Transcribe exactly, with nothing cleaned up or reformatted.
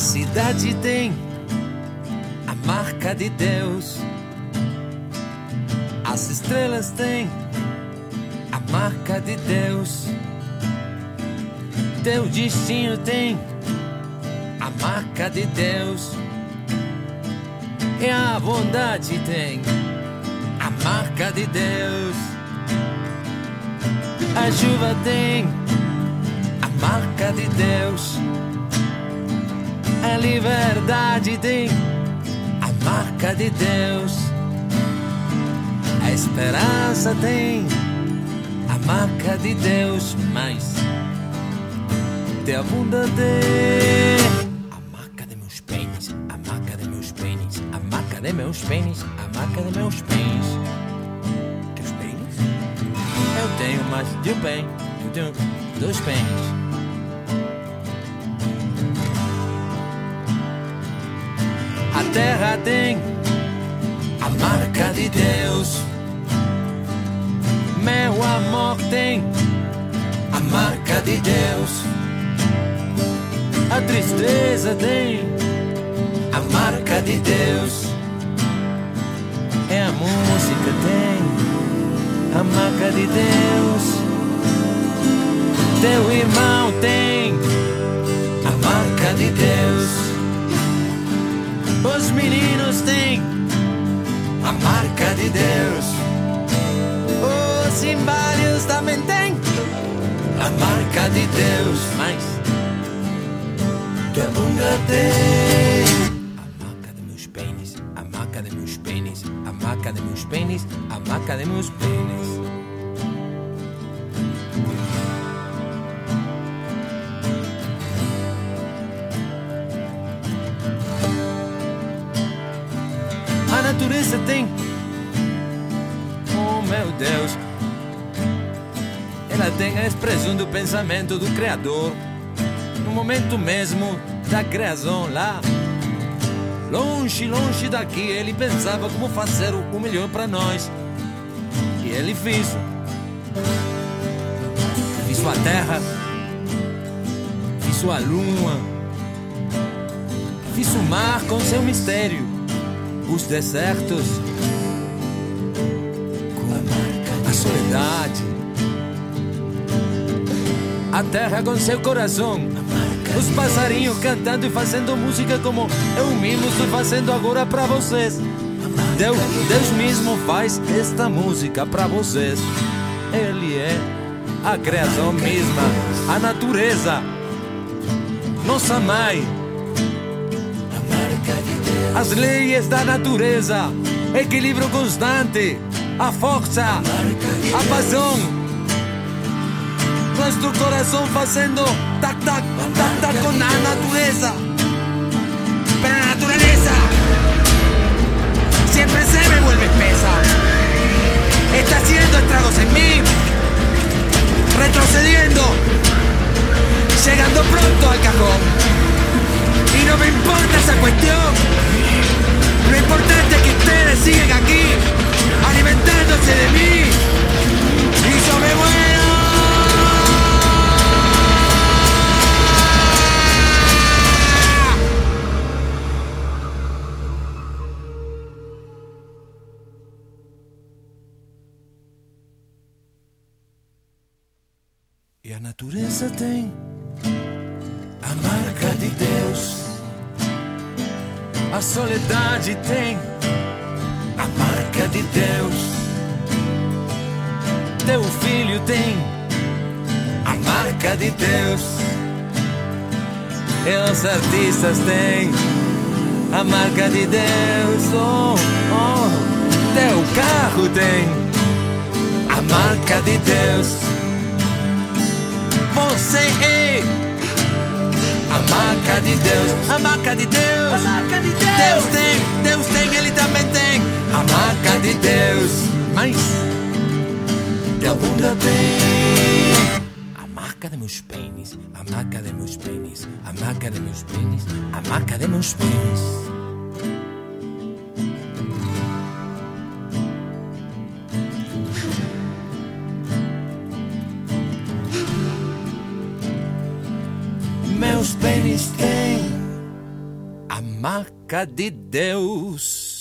cidade tem a marca de Deus. As estrelas têm a marca de Deus. Teu destino tem a marca de Deus. E a bondade tem a marca de Deus. A chuva tem a marca de Deus. A liberdade tem a marca de Deus. A esperança tem a marca de Deus. Mas teu bunda tem a marca de meus pênis, a marca de meus pênis, a marca de meus pênis, a marca de meus pênis. Teus pênis? Eu tenho mais de um pênis, eu tenho dois pênis. A terra tem a marca de Deus. Meu amor tem a marca de Deus. A tristeza tem a marca de Deus. E a música tem a marca de Deus. Teu irmão tem a marca de Deus. Os meninos têm a marca de Deus. Os cimbários também têm a marca de Deus. Mas tua bunda tem a marca de meus pênis, a marca de meus pênis, a marca de meus pênis, a marca de meus pênis. A natureza tem, oh meu Deus, ela tem a expressão do pensamento do Criador. No momento mesmo da criação lá, longe, longe daqui, ele pensava como fazer o melhor para nós. E ele fez. Fez a terra, fez a lua, fez o mar com seu mistério, os desertos com a soledade, a terra com seu coração, os passarinhos cantando e fazendo música como eu mesmo estou fazendo agora para vocês. Deus, Deus mesmo faz esta música para vocês. Ele é a criação mesma, a natureza, nossa mãe. As leis da natureza, equilíbrio constante, a força, a paixão. Nosso coração fazendo tac tac tac tac com a natureza. Pero la naturaleza siempre se me vuelve espesa. Está haciendo estragos en mí, retrocediendo, llegando pronto al cajón. Y no me importa esa cuestión. Lo importante es que ustedes siguen aquí, alimentándose de mí. Y yo me muero. E a natureza tem a marca de Deus. A soledade tem a marca de Deus. Teu filho tem a marca de Deus. E os artistas têm a marca de Deus. Oh, oh. Teu carro tem a marca de Deus. Você é a marca de Deus, a marca de Deus, a marca de Deus. Deus tem, Deus tem, Ele também tem a marca de Deus. Mas teu bunda tem a marca de meus pênis, a marca de meus pênis, a marca de meus pênis, a marca de meus pênis. Meus pênis têm a marca de Deus.